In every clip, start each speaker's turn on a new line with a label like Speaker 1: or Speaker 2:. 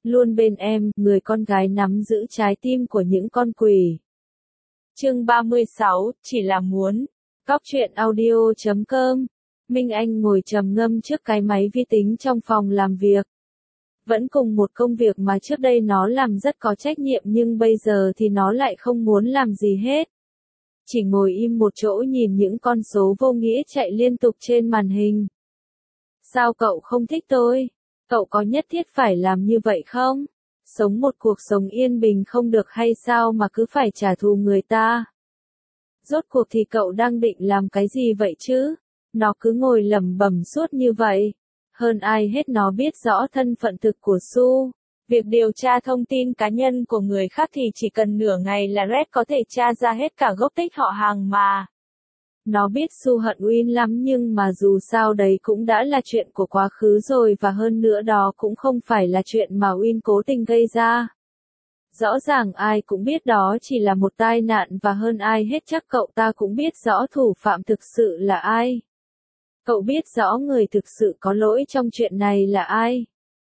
Speaker 1: luôn bên em, người con gái nắm giữ trái tim của những con quỷ. Chương 36, chỉ là muốn. Góc truyện audio.com. Minh Anh ngồi trầm ngâm trước cái máy vi tính trong phòng làm việc. Vẫn cùng một công việc mà trước đây nó làm rất có trách nhiệm nhưng bây giờ thì nó lại không muốn làm gì hết. Chỉ ngồi im một chỗ nhìn những con số vô nghĩa chạy liên tục trên màn hình. Sao cậu không thích tôi? Cậu có nhất thiết phải làm như vậy không? Sống một cuộc sống yên bình không được hay sao mà cứ phải trả thù người ta? Rốt cuộc thì cậu đang định làm cái gì vậy chứ? Nó cứ ngồi lẩm bẩm suốt như vậy. Hơn ai hết nó biết rõ thân phận thực của Su. Việc điều tra thông tin cá nhân của người khác thì chỉ cần nửa ngày là Red có thể tra ra hết cả gốc tích họ hàng mà. Nó biết Su hận Win lắm nhưng mà dù sao đấy cũng đã là chuyện của quá khứ rồi và hơn nữa đó cũng không phải là chuyện mà Win cố tình gây ra. Rõ ràng ai cũng biết đó chỉ là một tai nạn và hơn ai hết chắc cậu ta cũng biết rõ thủ phạm thực sự là ai. Cậu biết rõ người thực sự có lỗi trong chuyện này là ai.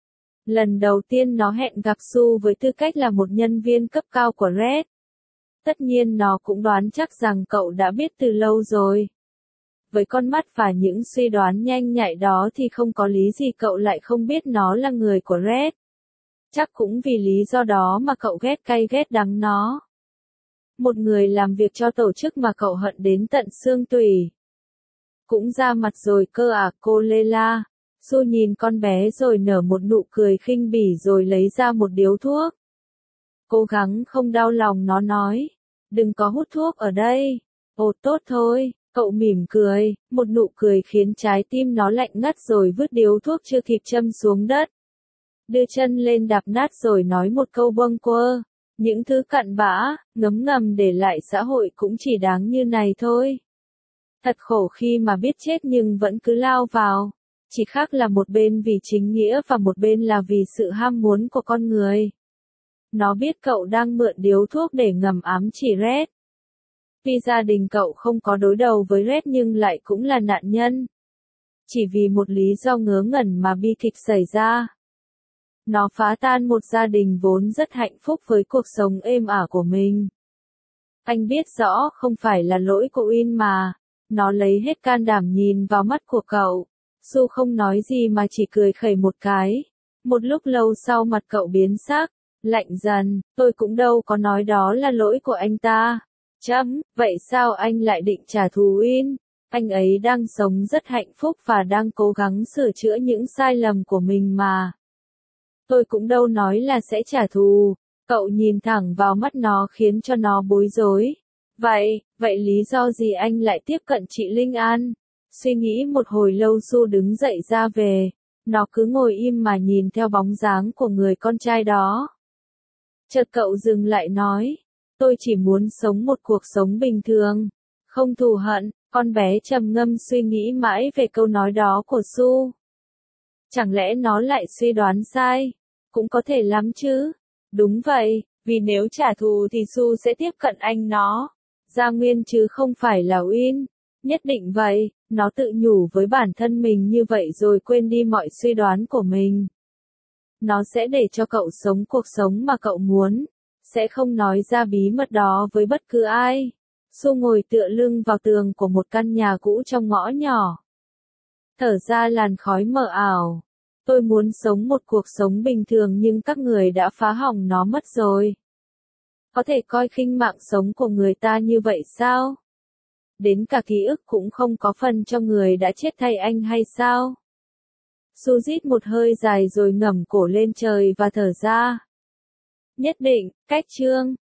Speaker 1: Lần đầu tiên nó hẹn gặp Su với tư cách là một nhân viên cấp cao của Red. Tất nhiên nó cũng đoán chắc rằng cậu đã biết từ lâu rồi. Với con mắt và những suy đoán nhanh nhạy đó thì không có lý gì cậu lại không biết nó là người của Red. Chắc cũng vì lý do đó mà cậu ghét cay ghét đắng nó. Một người làm việc cho tổ chức mà cậu hận đến tận xương tủy. Cũng ra mặt rồi cơ à cô Lela. Su nhìn con bé rồi nở một nụ cười khinh bỉ rồi lấy ra một điếu thuốc. Cố gắng không đau lòng nó nói. Đừng có hút thuốc ở đây. Ồ tốt thôi, cậu mỉm cười, một nụ cười khiến trái tim nó lạnh ngắt rồi vứt điếu thuốc chưa kịp châm xuống đất. Đưa chân lên đạp nát rồi nói một câu bâng quơ. Những thứ cặn bã, ngấm ngầm để lại xã hội cũng chỉ đáng như này thôi. Thật khổ khi mà biết chết nhưng vẫn cứ lao vào. Chỉ khác là một bên vì chính nghĩa và một bên là vì sự ham muốn của con người. Nó biết cậu đang mượn điếu thuốc để ngầm ám chỉ Red. Tuy gia đình cậu không có đối đầu với Red nhưng lại cũng là nạn nhân. Chỉ vì một lý do ngớ ngẩn mà bi kịch xảy ra. Nó phá tan một gia đình vốn rất hạnh phúc với cuộc sống êm ả của mình. Anh biết rõ không phải là lỗi của Win mà. Nó lấy hết can đảm nhìn vào mắt của cậu. Su không nói gì mà chỉ cười khẩy một cái. Một lúc lâu sau mặt cậu biến sắc, lạnh dần, tôi cũng đâu có nói đó là lỗi của anh ta. Vậy sao anh lại định trả thù Win? Anh ấy đang sống rất hạnh phúc và đang cố gắng sửa chữa những sai lầm của mình mà. Tôi cũng đâu nói là sẽ trả thù. Cậu nhìn thẳng vào mắt nó khiến cho nó bối rối. Vậy lý do gì anh lại tiếp cận chị Linh An? Suy nghĩ một hồi lâu Su đứng dậy ra về. Nó cứ ngồi im mà nhìn theo bóng dáng của người con trai đó. Chợt cậu dừng lại nói. Tôi chỉ muốn sống một cuộc sống bình thường. Không thù hận. Con bé trầm ngâm suy nghĩ mãi về câu nói đó của Su. Chẳng lẽ nó lại suy đoán sai? Cũng có thể lắm chứ. Đúng vậy, vì nếu trả thù thì Su sẽ tiếp cận anh nó. Gia Nguyên chứ không phải là Win. Nhất định vậy, nó tự nhủ với bản thân mình như vậy rồi quên đi mọi suy đoán của mình. Nó sẽ để cho cậu sống cuộc sống mà cậu muốn. Sẽ không nói ra bí mật đó với bất cứ ai. Su ngồi tựa lưng vào tường của một căn nhà cũ trong ngõ nhỏ. Thở ra làn khói mờ ảo. Tôi muốn sống một cuộc sống bình thường nhưng các người đã phá hỏng nó mất rồi. Có thể coi khinh mạng sống của người ta như vậy sao? Đến cả ký ức cũng không có phần cho người đã chết thay anh hay sao? Su rít một hơi dài rồi ngẩng cổ lên trời và thở ra. Nhất định, cách chương.